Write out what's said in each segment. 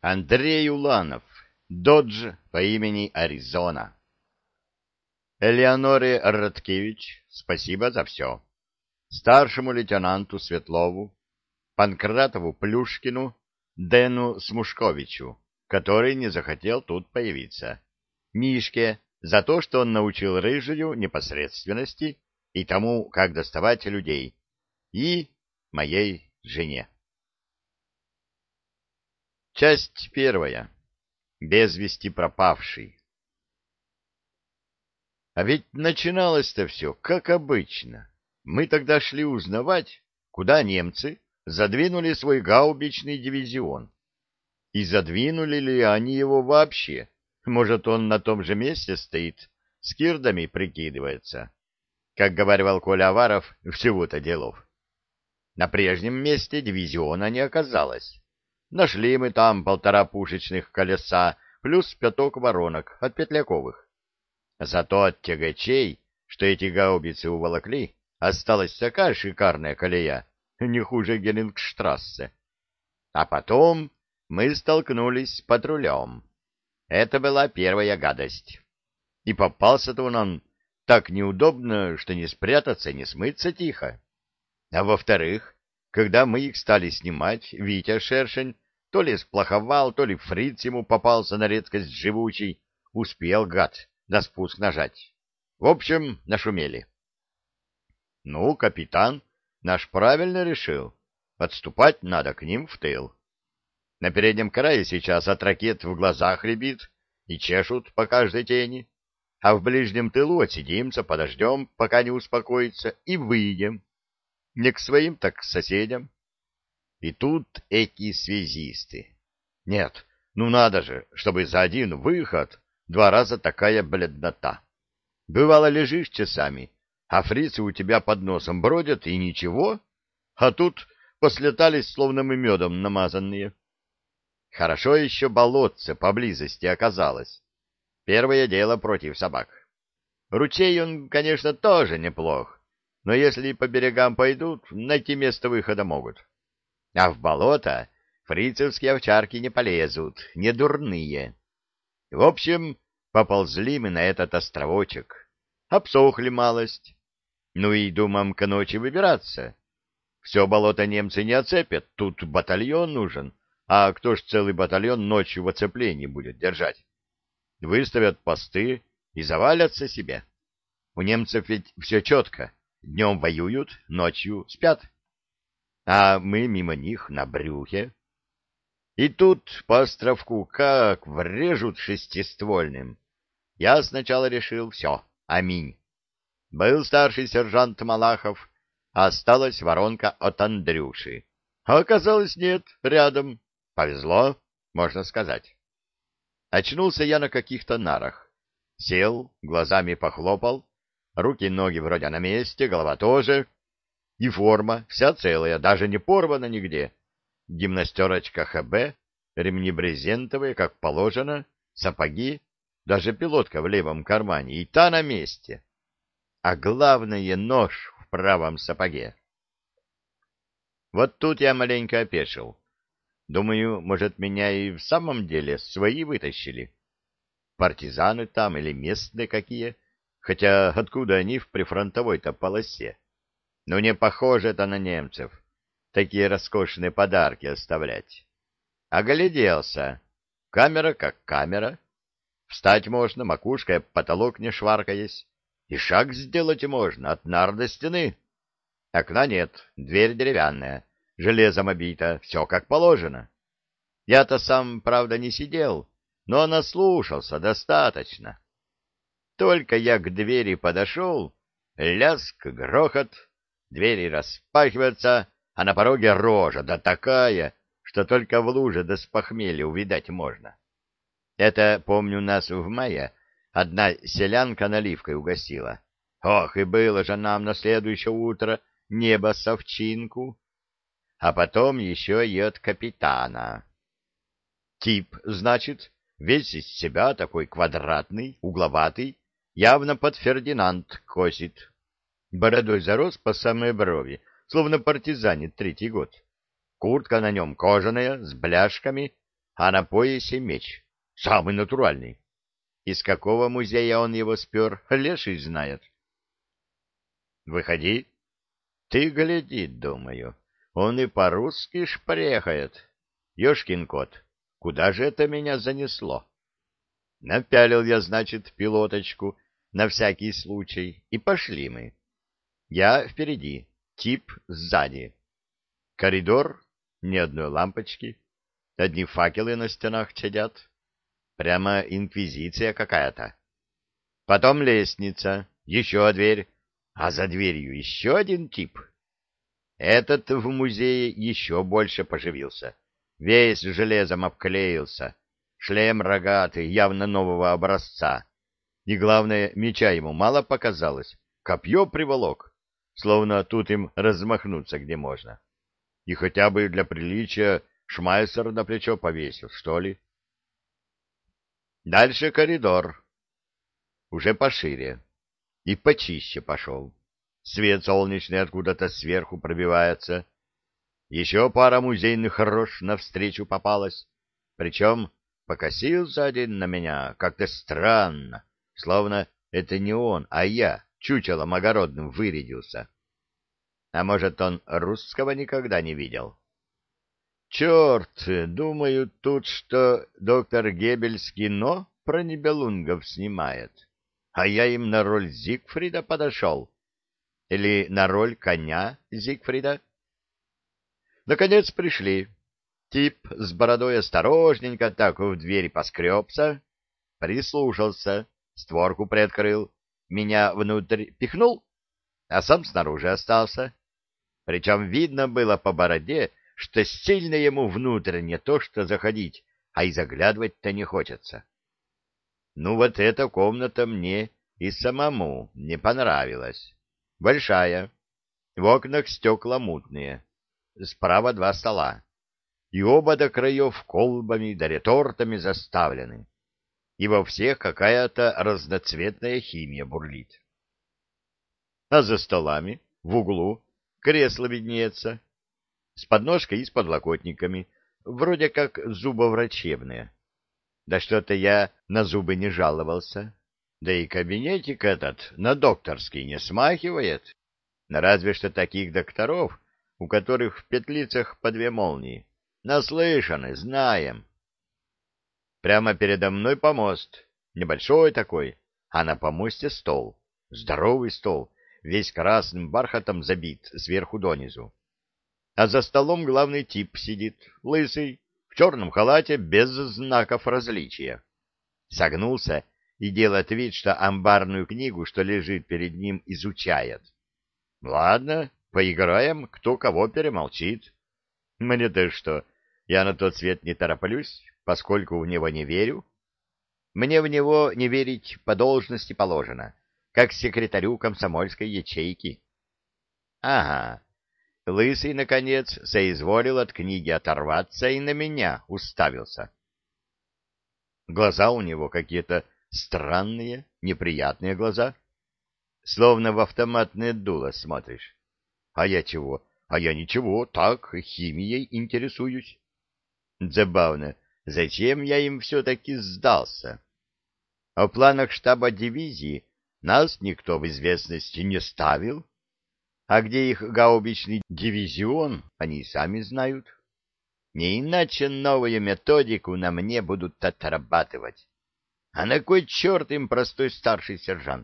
Андрей Уланов, додж по имени Аризона. Элеоноре Радкевич, спасибо за все. Старшему лейтенанту Светлову, Панкратову Плюшкину, Дэну Смушковичу, который не захотел тут появиться. Мишке за то, что он научил Рыжую непосредственности и тому, как доставать людей. И моей жене. Часть первая. Без вести пропавший. А ведь начиналось-то все, как обычно. Мы тогда шли узнавать, куда немцы задвинули свой гаубичный дивизион. И задвинули ли они его вообще? Может, он на том же месте стоит, с кирдами прикидывается. Как говаривал Коля Аваров, всего-то делов. На прежнем месте дивизиона не оказалось. Нашли мы там 1,5 пушечных колеса плюс 5 воронок от Петляковых. Зато от тягачей, что эти гаубицы уволокли, осталась такая шикарная колея, не хуже Герингштрассе. А потом мы столкнулись с патрулем. Это была первая гадость. И попался-то он нам так неудобно, что не спрятаться, не смыться тихо. А во-вторых, когда мы их стали снимать, Витя Шершень то ли сплоховал, то ли фриц ему попался на редкость живучий, успел, гад, на спуск нажать. В общем, нашумели. Ну, капитан наш правильно решил. Отступать надо к ним в тыл. На переднем крае сейчас от ракет в глазах рябит и чешут по каждой тени, а в ближнем тылу отсидимся, подождем, пока не успокоится, и выйдем. Не к своим, так к соседям. И тут эти связисты. Нет, ну надо же, чтобы за один выход 2 раза такая бледнота. Бывало, лежишь часами, а фрицы у тебя под носом бродят, и ничего, а тут послетались, словно мы медом намазанные. Хорошо еще болотце поблизости оказалось. Первое дело против собак. Ручей он, конечно, тоже неплох, но если по берегам пойдут, найти место выхода могут. А в болото фрицевские овчарки не полезут, не дурные. В общем, поползли мы на этот островочек. Обсохли малость. Ну и думам к ночи выбираться. Все болото немцы не оцепят, тут батальон нужен. А кто ж целый батальон ночью в оцеплении будет держать? Выставят посты и завалятся себе. У немцев ведь все четко. Днем воюют, ночью спят. А мы мимо них на брюхе. И тут по островку как врежут шестиствольным. Я сначала решил, все, аминь. Был старший сержант Малахов, а осталась воронка от Андрюши. А оказалось, нет, рядом. Повезло, можно сказать. Очнулся я на каких-то нарах. Сел, глазами похлопал. Руки-ноги вроде на месте, голова тоже. И форма вся целая, даже не порвана нигде. Гимнастерочка ХБ, ремни брезентовые, как положено, сапоги, даже пилотка в левом кармане, и та на месте. А главное — нож в правом сапоге. Вот тут я маленько опешил. Думаю, может, меня и в самом деле свои вытащили. Партизаны там или местные какие, хотя откуда они в прифронтовой-то полосе? Но не похоже это на немцев, такие роскошные подарки оставлять. Огляделся. Камера как камера. Встать можно, макушкой об потолок не шваркаясь. И шаг сделать можно от нар до стены. Окна нет, дверь деревянная, железом обита, все как положено. Я-то сам, правда, не сидел, но наслушался достаточно. Только я к двери подошел, лязг, грохот, двери распахиваются, а на пороге рожа, да такая, что только в луже да с похмелья увидать можно. Это, помню, нас в мае одна селянка наливкой угостила. Ох, и было же нам на следующее утро небо совчинку. А потом еще и от капитана. Тип, значит, весь из себя такой квадратный, угловатый, явно под Фердинанд косит. Бородой зарос по самой брови, словно партизанит 3-й год. Куртка на нем кожаная, с бляшками, а на поясе меч, самый натуральный. Из какого музея он его спер, леший знает. Выходи. Ты гляди, думаю, он и по-русски шпрехает. Ёшкин кот, куда же это меня занесло? Напялил я, значит, пилоточку на всякий случай, и пошли мы. Я впереди, тип сзади. Коридор, ни одной лампочки, одни факелы на стенах чадят. Прямо инквизиция какая-то. Потом лестница, еще дверь, а за дверью еще один тип. Этот в музее еще больше поживился. Весь железом обклеился, шлем рогатый, явно нового образца. И главное, меча ему мало показалось, копье приволок, словно тут им размахнуться где можно. И хотя бы для приличия шмайсер на плечо повесил, что ли. Дальше коридор, уже пошире, и почище пошел. Свет солнечный откуда-то сверху пробивается. Еще пара музейных рож навстречу попалась, причем покосился один на меня как-то странно, словно это не он, а я чучелом огородным вырядился. А может, он русского никогда не видел? Черт, думаю, тут что доктор Геббельс кино про нибелунгов снимает, а я им на роль Зигфрида подошел. Или на роль коня Зигфрида. Наконец пришли. Тип с бородой осторожненько так в дверь поскребся, прислушался, створку приоткрыл, меня внутрь пихнул, а сам снаружи остался. Причем видно было по бороде, что сильно ему внутрь не то что заходить, а и заглядывать-то не хочется. Ну вот эта комната мне и самому не понравилась. Большая, в окнах стекла мутные, справа два стола, и оба до краев колбами да ретортами заставлены, и во всех какая-то разноцветная химия бурлит. А за столами, в углу, кресло виднеется, с подножкой и с подлокотниками, вроде как зубоврачебные. Да что-то я на зубы не жаловался. Да и кабинетик этот на докторский не смахивает. Разве что таких докторов, у которых в петлицах по две молнии. Наслышаны, знаем. Прямо передо мной помост, небольшой такой, а на помосте стол. Здоровый стол, весь красным бархатом забит сверху донизу. А за столом главный тип сидит, лысый, в черном халате, без знаков различия. Согнулся и делает вид, что амбарную книгу, что лежит перед ним, изучает. Ладно, поиграем, кто кого перемолчит. Мне-то что, я на тот свет не тороплюсь, поскольку в него не верю. Мне в него не верить по должности положено, как секретарю комсомольской ячейки. Ага, лысый, наконец, соизволил от книги оторваться и на меня уставился. Глаза у него какие-то странные, неприятные глаза. Словно в автоматное дуло смотришь. А я чего? А я ничего, так, химией интересуюсь. Забавно, зачем я им все-таки сдался? О планах штаба дивизии нас никто в известности не ставил. А где их гаубичный дивизион, они сами знают. Не иначе новую методику на мне будут отрабатывать. А на кой черт им простой старший сержант?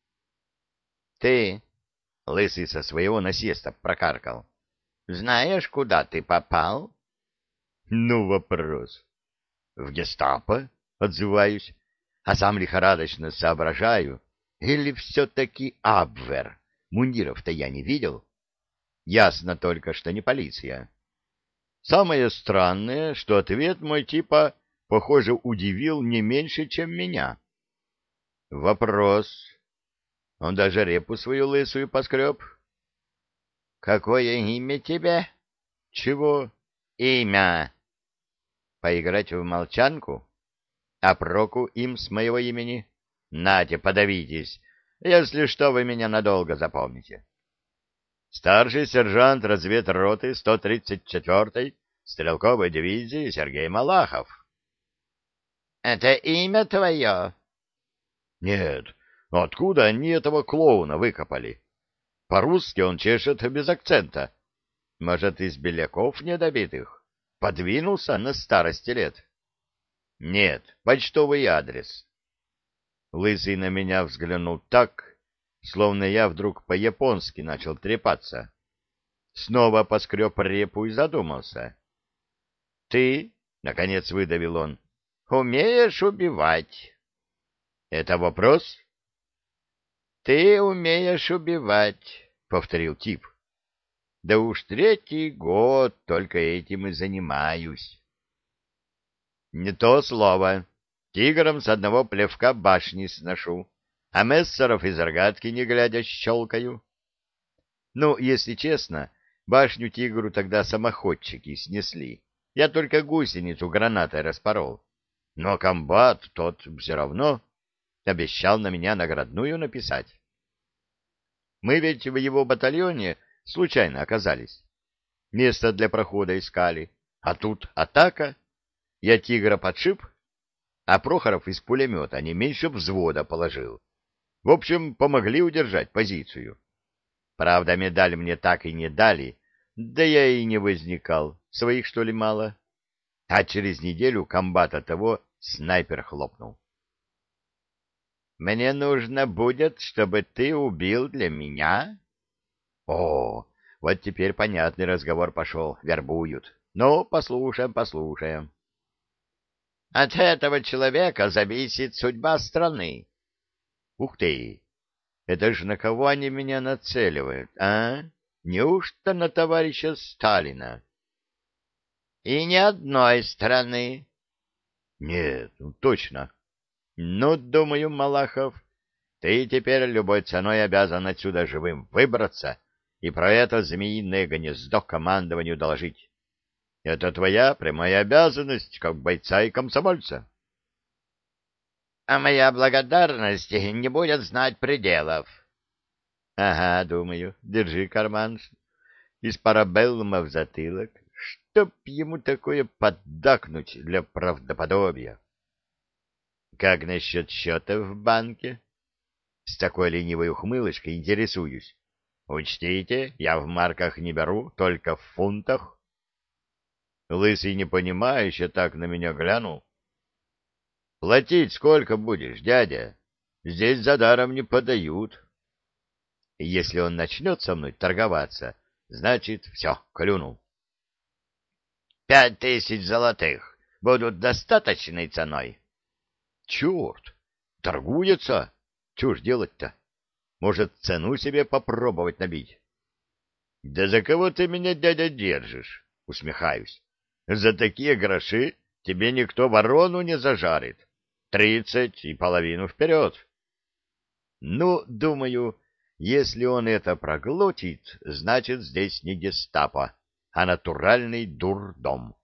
Ты, лысый со своего насеста прокаркал, знаешь, куда ты попал? Ну, вопрос. В гестапо, отзываюсь, а сам лихорадочно соображаю. Или все-таки Абвер? Мундиров-то я не видел. Ясно только, что не полиция. Самое странное, что ответ мой типа, похоже, удивил не меньше, чем меня. Вопрос. Он даже репу свою лысую поскреб. — Какое имя тебе? — Чего? — Имя. — Поиграть в молчанку? А проку им с моего имени? Нате, подавитесь. Если что, вы меня надолго запомните. Старший сержант разведроты 134-й стрелковой дивизии Сергей Малахов. — Это имя твое? — Нет, откуда они этого клоуна выкопали? По-русски он чешет без акцента. Может, из беляков недобитых? Подвинулся на старости лет? — Нет, почтовый адрес. Лысый на меня взглянул так, словно я вдруг по-японски начал трепаться. Снова поскреб репу и задумался. — Ты, — наконец выдавил он, — умеешь убивать? — Это вопрос? — Ты умеешь убивать, — повторил тип. — Да уж третий год только этим и занимаюсь. — Не то слово. Тигром с одного плевка башни сношу, а мессеров из рогатки не глядя щелкаю. Ну, если честно, башню тигру тогда самоходчики снесли. Я только гусеницу гранатой распорол. Но комбат тот все равно обещал на меня наградную написать. Мы ведь в его батальоне случайно оказались. Место для прохода искали. А тут атака. Я тигра подшиб, а Прохоров из пулемета не меньше взвода положил. В общем, помогли удержать позицию. Правда, медаль мне так и не дали, да я и не возникал. Своих, что ли, мало? А через неделю комбата того снайпер хлопнул. «Мне нужно будет, чтобы ты убил для меня?» «О, вот теперь понятный разговор пошел, вербуют. Ну, послушаем, послушаем». «От этого человека зависит судьба страны». «Ух ты! Это ж на кого они меня нацеливают, а? Неужто на товарища Сталина?» «И ни одной страны». «Нет, ну, точно. Ну, думаю, Малахов, ты теперь любой ценой обязан отсюда живым выбраться и про это змеиное гнездо командованию доложить. Это твоя прямая обязанность, как бойца и комсомольца». «А моя благодарность не будет знать пределов». «Ага, думаю, держи карман из парабеллума в затылок, чтоб ему такое поддакнуть для правдоподобия». «Как насчет счета в банке?» С такой ленивой ухмылочкой интересуюсь. «Учтите, я в марках не беру, только в фунтах». Лысый непонимающе так на меня глянул. «Платить сколько будешь, дядя? Здесь за даром не подают». Если он начнет со мной торговаться, значит, все, клюнул. 5000 золотых будут достаточной ценой. Черт, торгуется? Чего ж делать-то? Может, цену себе попробовать набить? Да за кого ты меня, дядя, держишь? Усмехаюсь. За такие гроши тебе никто ворону не зажарит. 30 и половину вперед. Ну, думаю, если он это проглотит, значит, здесь не гестапо, а натуральный дурдом.